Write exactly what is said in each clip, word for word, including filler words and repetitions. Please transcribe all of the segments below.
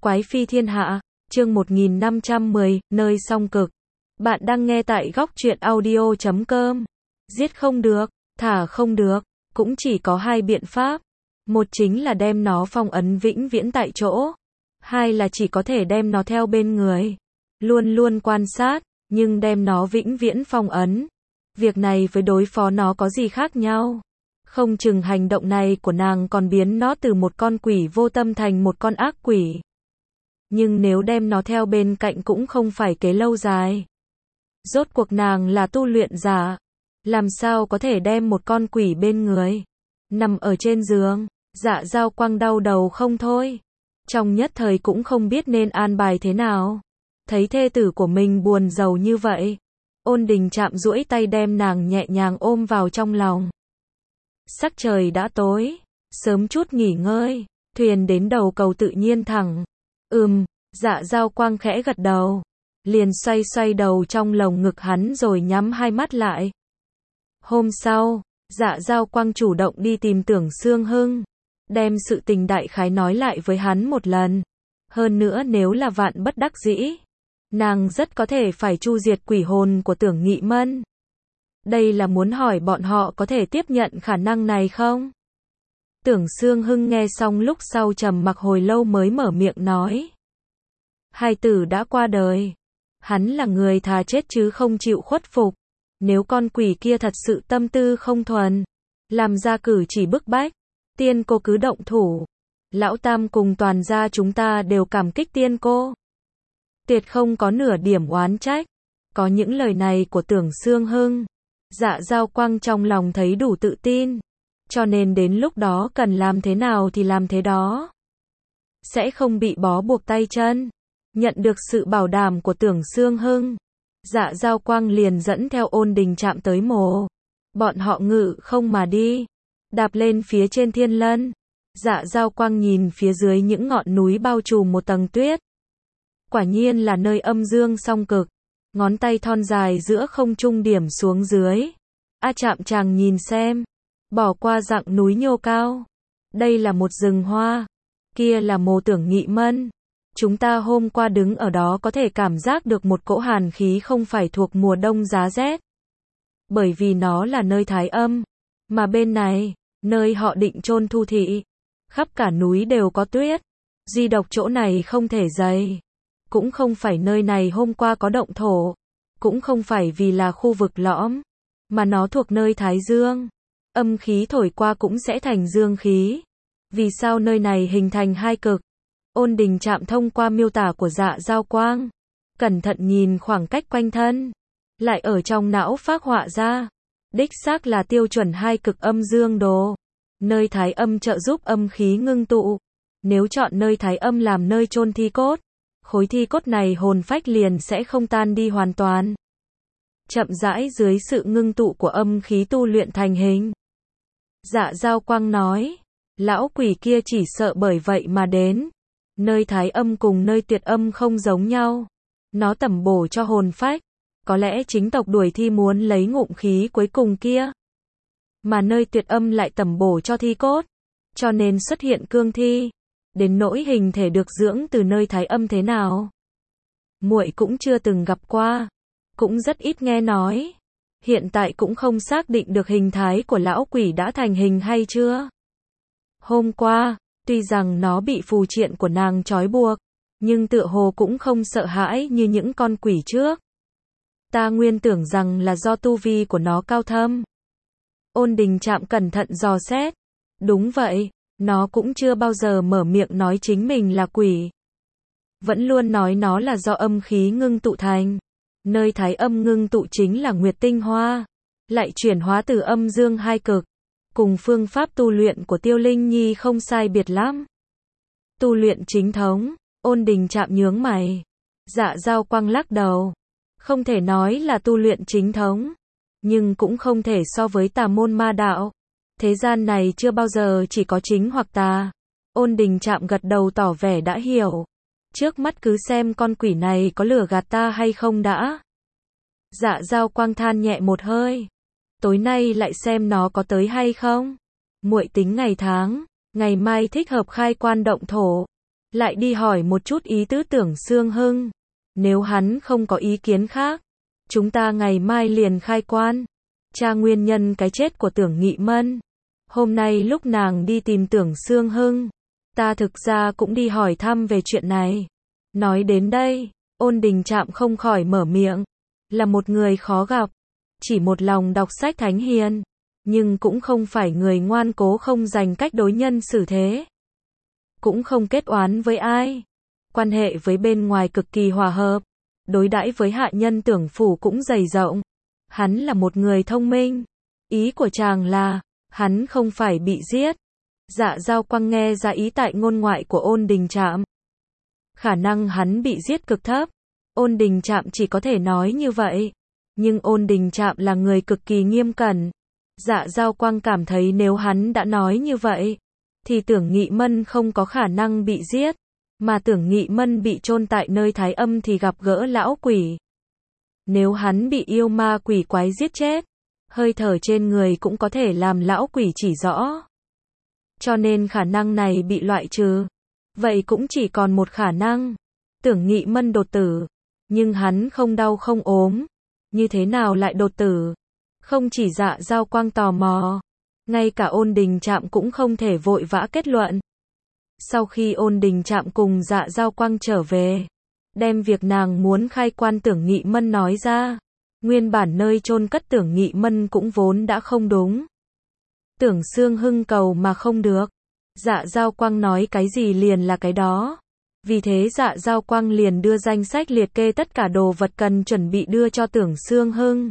Quái phi thiên hạ, chương một nghìn năm trăm mười, nơi song cực. Bạn đang nghe tại góc truyện audio chấm com. Giết không được, thả không được, cũng chỉ có hai biện pháp. Một chính là đem nó phong ấn vĩnh viễn tại chỗ. Hai là chỉ có thể đem nó theo bên người. Luôn luôn quan sát, nhưng đem nó vĩnh viễn phong ấn. Việc này với đối phó nó có gì khác nhau? Không chừng hành động này của nàng còn biến nó từ một con quỷ vô tâm thành một con ác quỷ. Nhưng nếu đem nó theo bên cạnh cũng không phải kế lâu dài. Rốt cuộc nàng là tu luyện giả. Làm sao có thể đem một con quỷ bên người? Nằm ở trên giường, Dạ Dao Quang đau đầu không thôi. Trong nhất thời cũng không biết nên an bài thế nào. Thấy thê tử của mình buồn rầu như vậy. Ôn Đình Trạm duỗi tay đem nàng nhẹ nhàng ôm vào trong lòng. Sắc trời đã tối, sớm chút nghỉ ngơi, thuyền đến đầu cầu tự nhiên thẳng. Ừm, Dạ Dao Quang khẽ gật đầu, liền xoay xoay đầu trong lồng ngực hắn rồi nhắm hai mắt lại. Hôm sau, Dạ Dao Quang chủ động đi tìm Tưởng Xương Hưng, đem sự tình đại khái nói lại với hắn một lần. Hơn nữa nếu là vạn bất đắc dĩ, nàng rất có thể phải chu diệt quỷ hồn của Tưởng Nghị Mân. Đây là muốn hỏi bọn họ có thể tiếp nhận khả năng này không? Tưởng Xương Hưng nghe xong lúc sau trầm mặc hồi lâu mới mở miệng nói. Hai tử đã qua đời. Hắn là người thà chết chứ không chịu khuất phục. Nếu con quỷ kia thật sự tâm tư không thuần, làm ra cử chỉ bức bách, tiên cô cứ động thủ. Lão Tam cùng toàn gia chúng ta đều cảm kích tiên cô. Tuyệt không có nửa điểm oán trách. Có những lời này của Tưởng Xương Hưng, Dạ Dao Quang trong lòng thấy đủ tự tin. Cho nên đến lúc đó cần làm thế nào thì làm thế đó. Sẽ không bị bó buộc tay chân. Nhận được sự bảo đảm của Tưởng Xương Hưng, Dạ Dao Quang liền dẫn theo Ôn Đình Trạm tới mộ. Bọn họ ngự không mà đi. Đạp lên phía trên thiên lân. Dạ Dao Quang nhìn phía dưới những ngọn núi bao trùm một tầng tuyết. Quả nhiên là nơi âm dương song cực. Ngón tay thon dài giữa không trung điểm xuống dưới. A Trạm chàng nhìn xem. Bỏ qua dặng núi nhô cao. Đây là một rừng hoa. Kia là mộ Tưởng Nghị Mân. Chúng ta hôm qua đứng ở đó có thể cảm giác được một cỗ hàn khí không phải thuộc mùa đông giá rét. Bởi vì nó là nơi thái âm. Mà bên này, nơi họ định chôn Thu Thị. Khắp cả núi đều có tuyết. Duy độc chỗ này không thể dày. Cũng không phải nơi này hôm qua có động thổ. Cũng không phải vì là khu vực lõm. Mà nó thuộc nơi Thái Dương. Âm khí thổi qua cũng sẽ thành dương khí. Vì sao nơi này hình thành hai cực? Ôn Đình Trạm thông qua miêu tả của Dạ Dao Quang. Cẩn thận nhìn khoảng cách quanh thân. Lại ở trong não phác họa ra. Đích xác là tiêu chuẩn hai cực âm dương đồ. Nơi thái âm trợ giúp âm khí ngưng tụ. Nếu chọn nơi thái âm làm nơi chôn thi cốt, khối thi cốt này hồn phách liền sẽ không tan đi hoàn toàn. Chậm rãi dưới sự ngưng tụ của âm khí tu luyện thành hình. Dạ Dao Quang nói, lão quỷ kia chỉ sợ bởi vậy mà đến. Nơi thái âm cùng nơi tuyệt âm không giống nhau. Nó tẩm bổ cho hồn phách. Có lẽ chính tộc đuổi thi muốn lấy ngụm khí cuối cùng kia. Mà nơi tuyệt âm lại tẩm bổ cho thi cốt. Cho nên xuất hiện cương thi. Đến nỗi hình thể được dưỡng từ nơi thái âm thế nào, muội cũng chưa từng gặp qua. Cũng rất ít nghe nói. Hiện tại cũng không xác định được hình thái của lão quỷ đã thành hình hay chưa. Hôm qua, tuy rằng nó bị phù triện của nàng trói buộc, nhưng tựa hồ cũng không sợ hãi như những con quỷ trước. Ta nguyên tưởng rằng là do tu vi của nó cao thâm. Ôn Đình Trạm cẩn thận dò xét. Đúng vậy, nó cũng chưa bao giờ mở miệng nói chính mình là quỷ. Vẫn luôn nói nó là do âm khí ngưng tụ thành. Nơi thái âm ngưng tụ chính là nguyệt tinh hoa. Lại chuyển hóa từ âm dương hai cực. Cùng phương pháp tu luyện của Tiêu Linh Nhi không sai biệt lắm. Tu luyện chính thống. Ôn Đình Trạm nhướng mày. Dạ Dao Quang lắc đầu. Không thể nói là tu luyện chính thống. Nhưng cũng không thể so với tà môn ma đạo. Thế gian này chưa bao giờ chỉ có chính hoặc tà. Ôn Đình Trạm gật đầu tỏ vẻ đã hiểu. Trước mắt cứ xem con quỷ này có lừa gạt ta hay không đã. Dạ Dao Quang than nhẹ một hơi. Tối nay lại xem nó có tới hay không. Muội tính ngày tháng, ngày mai thích hợp khai quan động thổ. lại đi hỏi một chút ý tứ Tưởng Xương Hưng. Nếu hắn không có ý kiến khác, chúng ta ngày mai liền khai quan. Tra nguyên nhân cái chết của Tưởng Nghị Mân. Hôm nay lúc nàng đi tìm Tưởng Xương Hưng, ta thực ra cũng đi hỏi thăm về chuyện này. Nói đến đây, Ôn Đình Trạm không khỏi mở miệng. Là một người khó gặp, chỉ một lòng đọc sách thánh hiền, nhưng cũng không phải người ngoan cố không dành cách đối nhân xử thế. Cũng không kết oán với ai. Quan hệ với bên ngoài cực kỳ hòa hợp. Đối đãi với hạ nhân Tưởng phủ cũng dày rộng. Hắn là một người thông minh. Ý của chàng là, hắn không phải bị giết. Dạ Dao Quang nghe ra ý tại ngôn ngoại của Ôn Đình Trạm. Khả năng hắn bị giết cực thấp. Ôn Đình Trạm chỉ có thể nói như vậy. Nhưng Ôn Đình Trạm là người cực kỳ nghiêm cẩn. Dạ Dao Quang cảm thấy nếu hắn đã nói như vậy, thì Tưởng Nghị Mân không có khả năng bị giết. Mà Tưởng Nghị Mân bị chôn tại nơi Thái Âm thì gặp gỡ lão quỷ. Nếu hắn bị yêu ma quỷ quái giết chết, hơi thở trên người cũng có thể làm lão quỷ chỉ rõ. Cho nên khả năng này bị loại trừ. Vậy cũng chỉ còn một khả năng. Tưởng Nghị Mân đột tử. Nhưng hắn không đau không ốm. Như thế nào lại đột tử? Không chỉ Dạ Dao Quang tò mò. Ngay cả Ôn Đình Trạm cũng không thể vội vã kết luận. Sau khi Ôn Đình Trạm cùng Dạ Dao Quang trở về, đem việc nàng muốn khai quan Tưởng Nghị Mân nói ra. Nguyên bản nơi chôn cất Tưởng Nghị Mân cũng vốn đã không đúng. Tưởng Xương Hưng cầu mà không được. Dạ Dao Quang nói cái gì liền là cái đó. Vì thế Dạ Dao Quang liền đưa danh sách liệt kê tất cả đồ vật cần chuẩn bị đưa cho Tưởng Xương Hưng.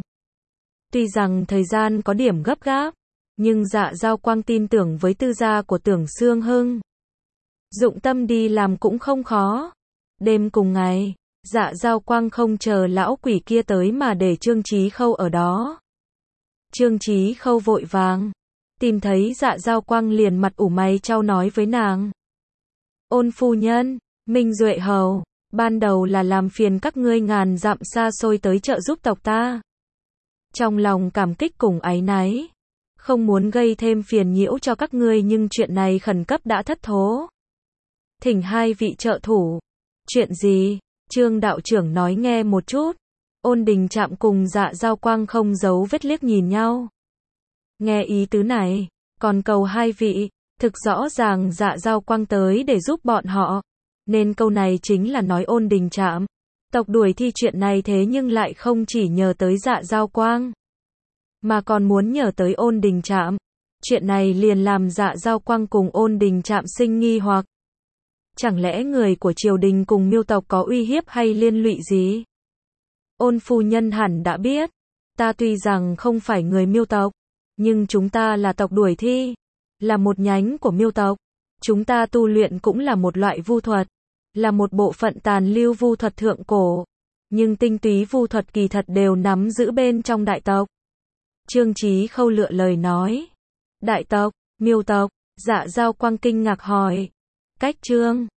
Tuy rằng thời gian có điểm gấp gáp, nhưng Dạ Dao Quang tin tưởng với tư gia của Tưởng Xương Hưng. Dụng tâm đi làm cũng không khó. Đêm cùng ngày, Dạ Dao Quang không chờ lão quỷ kia tới mà để Trương Chí Khâu ở đó. Trương Chí Khâu vội vàng tìm thấy Dạ Dao Quang liền mặt ủ mày chau nói với nàng. Ôn phu nhân, Minh Duệ hầu, ban đầu là làm phiền các ngươi ngàn dặm xa xôi tới trợ giúp tộc ta. Trong lòng cảm kích cùng áy náy, không muốn gây thêm phiền nhiễu cho các ngươi nhưng chuyện này khẩn cấp đã thất thố. Thỉnh hai vị trợ thủ. Chuyện gì? Trương đạo trưởng nói nghe một chút. Ôn Đình Trạm cùng Dạ Dao Quang không giấu vết liếc nhìn nhau. Nghe ý tứ này, còn cầu hai vị, thực rõ ràng Dạ Dao Quang tới để giúp bọn họ. Nên câu này chính là nói Ôn Đình Trạm. Tộc đuổi thi chuyện này thế nhưng lại không chỉ nhờ tới Dạ Dao Quang, mà còn muốn nhờ tới Ôn Đình Trạm. Chuyện này liền làm Dạ Dao Quang cùng Ôn Đình Trạm sinh nghi hoặc. Chẳng lẽ người của triều đình cùng Miêu tộc có uy hiếp hay liên lụy gì? Ôn phu nhân hẳn đã biết. Ta tuy rằng không phải người Miêu tộc, nhưng chúng ta là tộc đuổi thi, là một nhánh của Miêu tộc. Chúng ta tu luyện cũng là một loại vu thuật, là một bộ phận tàn lưu vu thuật thượng cổ. Nhưng tinh túy vu thuật kỳ thật đều nắm giữ bên trong đại tộc. Trương Chí Khâu lựa lời nói. Đại tộc, Miêu tộc, Dạ Dao Quang kinh ngạc hỏi. Cách Trương